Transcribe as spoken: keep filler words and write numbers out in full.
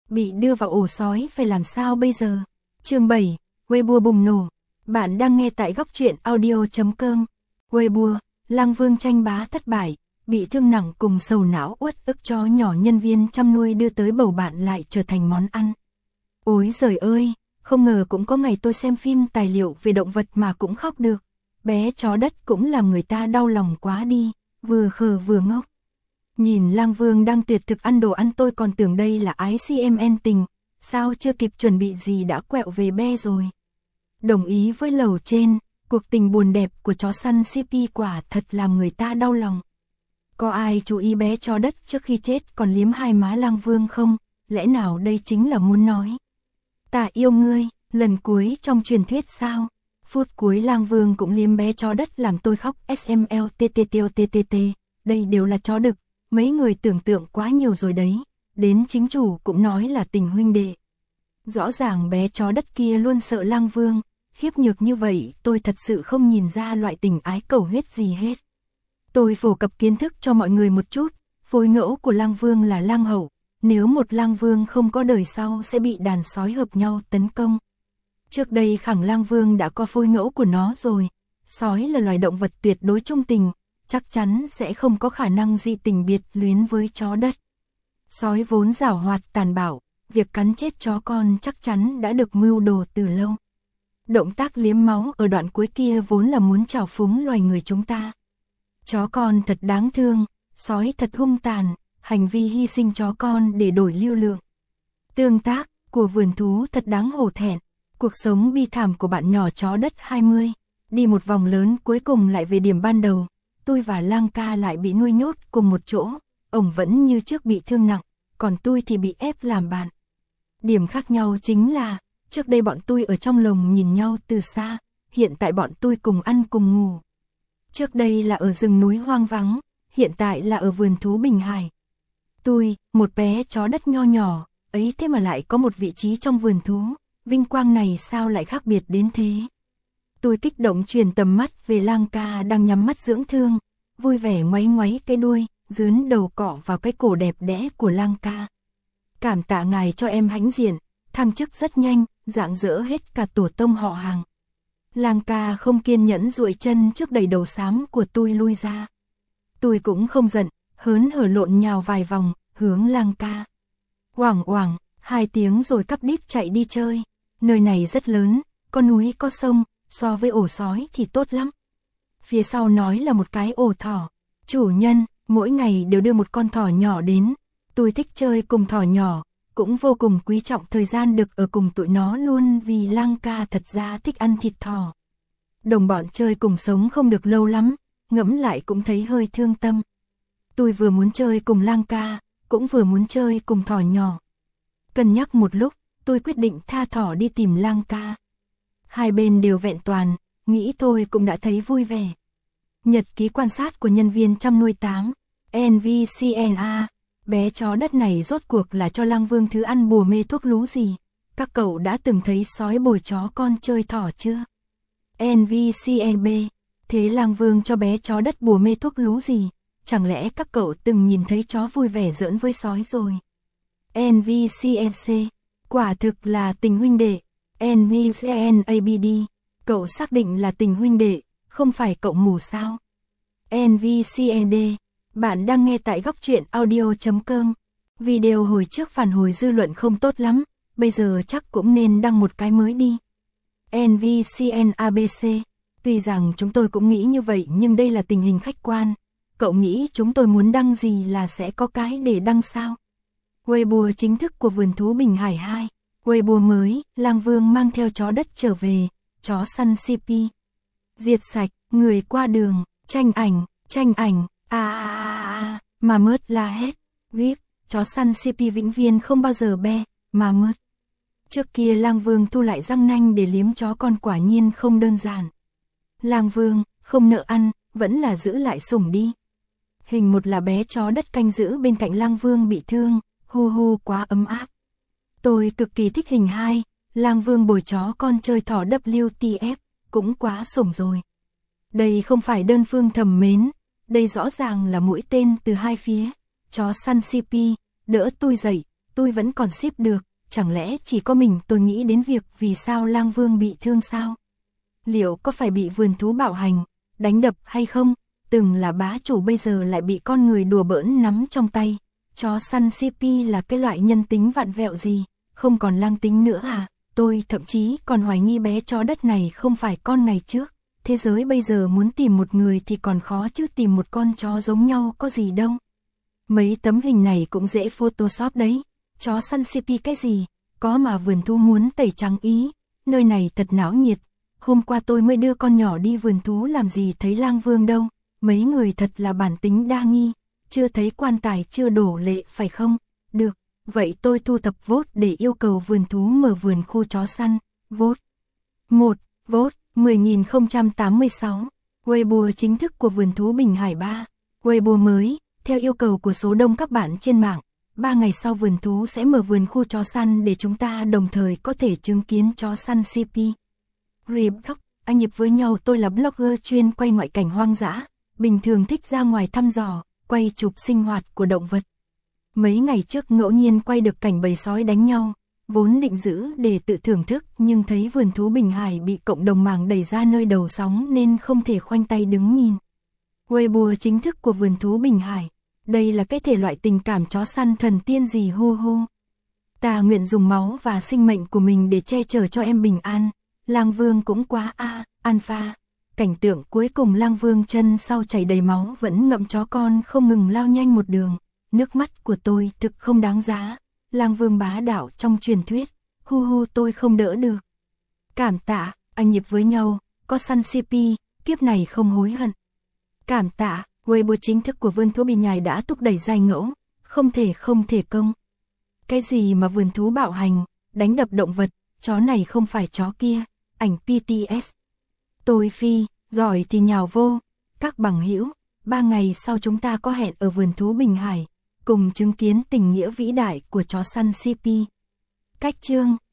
bị đưa vào ổ sói phải làm sao bây giờ? Chương bảy, Weibo bùng nổ. Bạn đang nghe tại góc truyện audio chấm com. Weibo, Lang Vương tranh bá thất bại, bị thương nặng cùng sầu não uất ức chó nhỏ nhân viên chăm nuôi đưa tới bầu bạn lại trở thành món ăn. Ôi giời ơi, không ngờ cũng có ngày tôi xem phim tài liệu về động vật mà cũng khóc được. Bé chó đất cũng làm người ta đau lòng quá đi, vừa khờ vừa ngốc. Nhìn Lang Vương đang tuyệt thực ăn đồ ăn tôi còn tưởng đây là ái xê em en tình, sao chưa kịp chuẩn bị gì đã quẹo về be rồi. Đồng ý với lầu trên, cuộc tình buồn đẹp của chó săn xê pê quả thật làm người ta đau lòng. Có ai chú ý bé chó đất trước khi chết còn liếm hai má Lang Vương không? Lẽ nào đây chính là muốn nói ta yêu ngươi, lần cuối trong truyền thuyết sao? Phút cuối Lang Vương cũng liếm bé chó đất làm tôi khóc ét em lờ tê tê tê tê tê tê. Đây đều là chó đực, mấy người tưởng tượng quá nhiều rồi đấy. Đến chính chủ cũng nói là tình huynh đệ. Rõ ràng bé chó đất kia luôn sợ Lang Vương, khiếp nhược như vậy tôi thật sự không nhìn ra loại tình ái cầu huyết gì hết. Tôi phổ cập kiến thức cho mọi người một chút, phối ngẫu của Lang Vương là Lang Hậu, nếu một Lang Vương không có đời sau sẽ bị đàn sói hợp nhau tấn công. Trước đây khẳng Lang Vương đã có phối ngẫu của nó rồi, sói là loài động vật tuyệt đối trung tình, chắc chắn sẽ không có khả năng dị tình biệt luyến với chó đất. Sói vốn giảo hoạt tàn bạo, việc cắn chết chó con chắc chắn đã được mưu đồ từ lâu. Động tác liếm máu ở đoạn cuối kia vốn là muốn trào phúng loài người chúng ta. Chó con thật đáng thương, sói thật hung tàn, hành vi hy sinh chó con để đổi lưu lượng. Tương tác của vườn thú thật đáng hổ thẹn, cuộc sống bi thảm của bạn nhỏ chó đất hai mươi, đi một vòng lớn cuối cùng lại về điểm ban đầu, tôi và Lang ca lại bị nuôi nhốt cùng một chỗ, ổng vẫn như trước bị thương nặng, còn tôi thì bị ép làm bạn. Điểm khác nhau chính là, trước đây bọn tôi ở trong lồng nhìn nhau từ xa, hiện tại bọn tôi cùng ăn cùng ngủ. Trước đây là ở rừng núi hoang vắng, hiện tại là ở vườn thú Bình Hải. Tôi, một bé chó đất nho nhỏ, ấy thế mà lại có một vị trí trong vườn thú, vinh quang này sao lại khác biệt đến thế. Tôi kích động truyền tầm mắt về Lang ca đang nhắm mắt dưỡng thương, vui vẻ ngoáy ngoáy cái đuôi, dướn đầu cọ vào cái cổ đẹp đẽ của Lang ca. Cảm tạ ngài cho em hãnh diện, thăng chức rất nhanh, rạng rỡ hết cả tổ tông họ hàng. Lang ca không kiên nhẫn duỗi chân trước đầy đầu xám của tôi lui ra. Tôi cũng không giận, hớn hở lộn nhào vài vòng, hướng Lang ca. Oảng oảng, hai tiếng rồi cắp đít chạy đi chơi. Nơi này rất lớn, có núi có sông, so với ổ sói thì tốt lắm. Phía sau nói là một cái ổ thỏ. Chủ nhân, mỗi ngày đều đưa một con thỏ nhỏ đến. Tôi thích chơi cùng thỏ nhỏ, cũng vô cùng quý trọng thời gian được ở cùng tụi nó luôn vì Lang ca thật ra thích ăn thịt thỏ. Đồng bọn chơi cùng sống không được lâu lắm, ngẫm lại cũng thấy hơi thương tâm. Tôi vừa muốn chơi cùng Lang ca, cũng vừa muốn chơi cùng thỏ nhỏ. Cân nhắc một lúc, tôi quyết định tha thỏ đi tìm Lang ca. Hai bên đều vẹn toàn, nghĩ tôi cũng đã thấy vui vẻ. Nhật ký quan sát của nhân viên chăm nuôi tám, en vê xê en a. Bé chó đất này rốt cuộc là cho Lang Vương thứ ăn bùa mê thuốc lú gì? Các cậu đã từng thấy sói bồi chó con chơi thỏ chưa? en vê xê en bê. Thế Lang Vương cho bé chó đất bùa mê thuốc lú gì? Chẳng lẽ các cậu từng nhìn thấy chó vui vẻ giỡn với sói rồi? en vê xê en xê. Quả thực là tình huynh đệ. en vê xê en a bê đê. Cậu xác định là tình huynh đệ, không phải cậu mù sao? en vê xê en đê. Bạn đang nghe tại góc truyện audio chấm com. Video hồi trước phản hồi dư luận không tốt lắm, bây giờ chắc cũng nên đăng một cái mới đi. en vê xê en a bê xê. Tuy rằng chúng tôi cũng nghĩ như vậy nhưng đây là tình hình khách quan. Cậu nghĩ chúng tôi muốn đăng gì là sẽ có cái để đăng sao? Weibo chính thức của vườn thú Bình Hải hai. Weibo mới, Lang Vương mang theo chó đất trở về, chó săn xê pê. Diệt sạch, người qua đường, tranh ảnh, tranh ảnh. À à à à, mà mớt la hét, gíp, chó săn xê pê vĩnh viên không bao giờ be, mà mớt. Trước kia Lang Vương thu lại răng nanh để liếm chó con quả nhiên không đơn giản. Lang Vương, không nợ ăn, vẫn là giữ lại sủng đi. Hình một là bé chó đất canh giữ bên cạnh Lang Vương bị thương, hu hu quá ấm áp. Tôi cực kỳ thích hình hai, Lang Vương bồi chó con chơi thỏ vê tê ép, cũng quá sủng rồi. Đây không phải đơn phương thầm mến. Đây rõ ràng là mũi tên từ hai phía, chó săn xê pê, đỡ tôi dậy, tôi vẫn còn ship được, chẳng lẽ chỉ có mình tôi nghĩ đến việc vì sao Lang Vương bị thương sao? Liệu có phải bị vườn thú bạo hành, đánh đập hay không? Từng là bá chủ bây giờ lại bị con người đùa bỡn nắm trong tay. Chó săn xê pê là cái loại nhân tính vặn vẹo gì, không còn lang tính nữa à? Tôi thậm chí còn hoài nghi bé chó đất này không phải con ngày trước. Thế giới bây giờ muốn tìm một người thì còn khó chứ tìm một con chó giống nhau có gì đâu. Mấy tấm hình này cũng dễ photoshop đấy. Chó săn xê pê cái gì, có mà vườn thú muốn tẩy trắng ý. Nơi này thật náo nhiệt. Hôm qua tôi mới đưa con nhỏ đi vườn thú làm gì thấy Lang Vương đâu. Mấy người thật là bản tính đa nghi. Chưa thấy quan tài chưa đổ lệ phải không? Được, vậy tôi thu thập vote để yêu cầu vườn thú mở vườn khu chó săn. Vote một. Vote mười nghìn không trăm tám mươi sáu. Weibo chính thức của vườn thú Bình Hải ba. Weibo mới, theo yêu cầu của số đông các bạn trên mạng. ba ngày sau vườn thú sẽ mở vườn khu chó săn để chúng ta đồng thời có thể chứng kiến chó săn xê pê. Reblog, anh nhịp với nhau tôi là blogger chuyên quay ngoại cảnh hoang dã. Bình thường thích ra ngoài thăm dò, quay chụp sinh hoạt của động vật. Mấy ngày trước ngẫu nhiên quay được cảnh bầy sói đánh nhau, vốn định giữ để tự thưởng thức nhưng thấy vườn thú Bình Hải bị cộng đồng mạng đẩy ra nơi đầu sóng nên không thể khoanh tay đứng nhìn. Weibo chính thức của vườn thú Bình Hải, đây là cái thể loại tình cảm chó săn thần tiên gì hô hô. Ta nguyện dùng máu và sinh mệnh của mình để che chở cho em bình an. Lang Vương cũng quá a, à, alpha. Cảnh tượng cuối cùng Lang Vương chân sau chảy đầy máu vẫn ngậm chó con không ngừng lao nhanh một đường. Nước mắt của tôi thực không đáng giá. Lang Vương bá đạo trong truyền thuyết. Hu hu tôi không đỡ được. Cảm tạ, anh nhịp với nhau, có săn xê pê, kiếp này không hối hận. Cảm tạ, Weibo chính thức của vườn thú Bình Hải đã thúc đẩy giai ngẫu. Không thể không thể công. Cái gì mà vườn thú bạo hành, đánh đập động vật, chó này không phải chó kia. Ảnh pê tê ét. Tôi phi, giỏi thì nhào vô. Các bằng hữu, ba ngày sau chúng ta có hẹn ở vườn thú Bình Hải, cùng chứng kiến tình nghĩa vĩ đại của chó săn xê pê. Cách chương